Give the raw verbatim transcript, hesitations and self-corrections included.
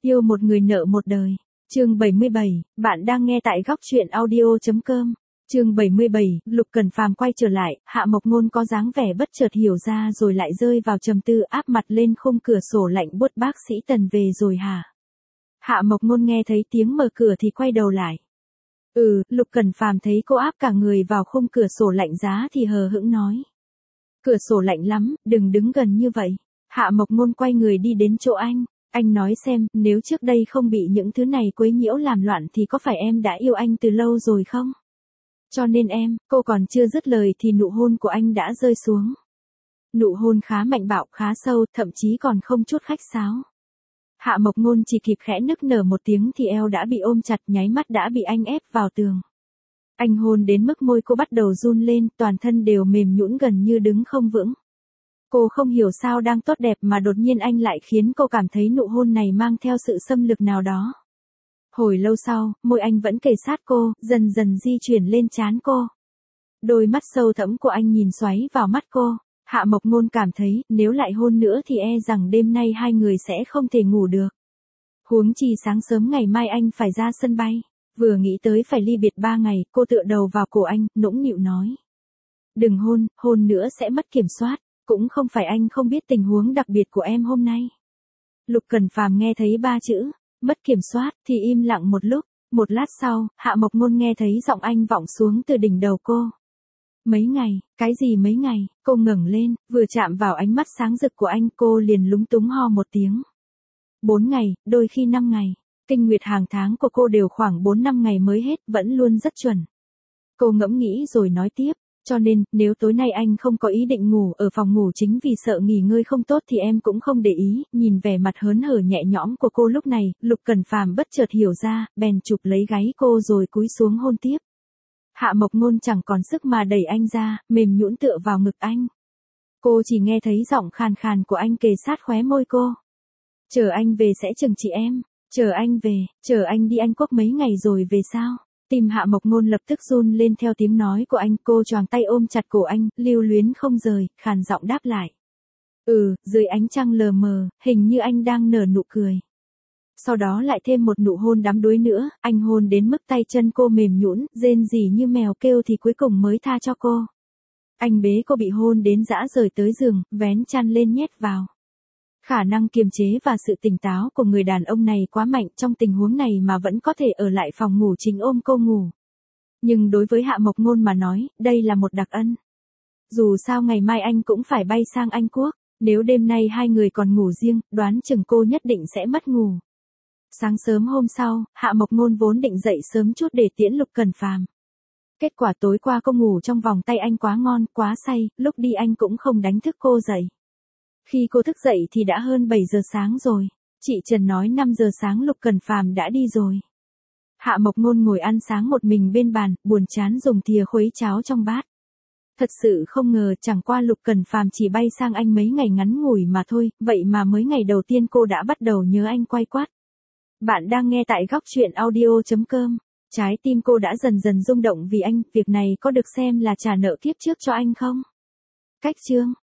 Yêu một người nợ một đời. Chương bảy mươi bảy, bạn đang nghe tại góc truyện audio.com. Chương bảy mươi bảy, Lục Cẩn Phàm quay trở lại, Hạ Mộc Ngôn có dáng vẻ bất chợt hiểu ra rồi lại rơi vào trầm tư, áp mặt lên khung cửa sổ lạnh buốt. Bác sĩ Tần về rồi hả? Hạ Mộc Ngôn nghe thấy tiếng mở cửa thì quay đầu lại. Ừ, Lục Cẩn Phàm thấy cô áp cả người vào khung cửa sổ lạnh giá thì hờ hững nói. Cửa sổ lạnh lắm, đừng đứng gần như vậy. Hạ Mộc Ngôn quay người đi đến chỗ anh. Anh nói xem, nếu trước đây không bị những thứ này quấy nhiễu làm loạn thì có phải em đã yêu anh từ lâu rồi không? Cho nên em, cô còn chưa dứt lời thì nụ hôn của anh đã rơi xuống. Nụ hôn khá mạnh bạo, khá sâu, thậm chí còn không chút khách sáo. Hạ Mộc Ngôn chỉ kịp khẽ nức nở một tiếng thì eo đã bị ôm chặt, nháy mắt đã bị anh ép vào tường. Anh hôn đến mức môi cô bắt đầu run lên, toàn thân đều mềm nhũn gần như đứng không vững. Cô không hiểu sao đang tốt đẹp mà đột nhiên anh lại khiến cô cảm thấy nụ hôn này mang theo sự xâm lược nào đó. Hồi lâu sau, môi anh vẫn kề sát cô, dần dần di chuyển lên trán cô. Đôi mắt sâu thẫm của anh nhìn xoáy vào mắt cô. Hạ Mộc Ngôn cảm thấy, nếu lại hôn nữa thì e rằng đêm nay hai người sẽ không thể ngủ được. Huống chi sáng sớm ngày mai anh phải ra sân bay. Vừa nghĩ tới phải ly biệt ba ngày, cô tựa đầu vào cổ anh, nũng nịu nói. Đừng hôn, hôn nữa sẽ mất kiểm soát. Cũng không phải anh không biết tình huống đặc biệt của em hôm nay. Lục Cẩn Phàm nghe thấy ba chữ, mất kiểm soát, thì im lặng một lúc. Một lát sau, Hạ Mộc Ngôn nghe thấy giọng anh vọng xuống từ đỉnh đầu cô. Mấy ngày, cái gì mấy ngày, cô ngẩng lên, vừa chạm vào ánh mắt sáng rực của anh cô liền lúng túng ho một tiếng. Bốn ngày, đôi khi năm ngày, kinh nguyệt hàng tháng của cô đều khoảng bốn năm ngày mới hết, vẫn luôn rất chuẩn. Cô ngẫm nghĩ rồi nói tiếp. Cho nên, nếu tối nay anh không có ý định ngủ ở phòng ngủ chính vì sợ nghỉ ngơi không tốt thì em cũng không để ý. Nhìn vẻ mặt hớn hở nhẹ nhõm của cô lúc này, Lục Cẩn Phàm bất chợt hiểu ra, bèn chụp lấy gáy cô rồi cúi xuống hôn tiếp. Hạ Mộc Ngôn chẳng còn sức mà đẩy anh ra, mềm nhũn tựa vào ngực anh. Cô chỉ nghe thấy giọng khàn khàn của anh kề sát khóe môi cô. Chờ anh về sẽ trừng trị em, chờ anh về, chờ anh đi Anh Quốc mấy ngày rồi về sao? Tim Hạ Mộc Ngôn lập tức run lên theo tiếng nói của anh, cô choàng tay ôm chặt cổ anh, lưu luyến không rời, khàn giọng đáp lại. Ừ, dưới ánh trăng lờ mờ, hình như anh đang nở nụ cười. Sau đó lại thêm một nụ hôn đắm đuối nữa, anh hôn đến mức tay chân cô mềm nhũn, rên rỉ như mèo kêu thì cuối cùng mới tha cho cô. Anh bế cô bị hôn đến dã rời tới giường, vén chăn lên nhét vào. Khả năng kiềm chế và sự tỉnh táo của người đàn ông này quá mạnh, trong tình huống này mà vẫn có thể ở lại phòng ngủ chính ôm cô ngủ. Nhưng đối với Hạ Mộc Ngôn mà nói, đây là một đặc ân. Dù sao ngày mai anh cũng phải bay sang Anh Quốc, nếu đêm nay hai người còn ngủ riêng, đoán chừng cô nhất định sẽ mất ngủ. Sáng sớm hôm sau, Hạ Mộc Ngôn vốn định dậy sớm chút để tiễn Lục Cẩn Phàm. Kết quả tối qua cô ngủ trong vòng tay anh quá ngon, quá say, lúc đi anh cũng không đánh thức cô dậy. Khi cô thức dậy thì đã hơn bảy giờ sáng rồi. Chị Trần nói năm giờ sáng Lục Cẩn Phàm đã đi rồi. Hạ Mộc Ngôn ngồi ăn sáng một mình bên bàn, buồn chán dùng thìa khuấy cháo trong bát. Thật sự không ngờ chẳng qua Lục Cẩn Phàm chỉ bay sang Anh mấy ngày ngắn ngủi mà thôi, vậy mà mới ngày đầu tiên cô đã bắt đầu nhớ anh quay quắt. Bạn đang nghe tại góc truyện audio.com. Trái tim cô đã dần dần rung động vì anh, việc này có được xem là trả nợ kiếp trước cho anh không? Cách chương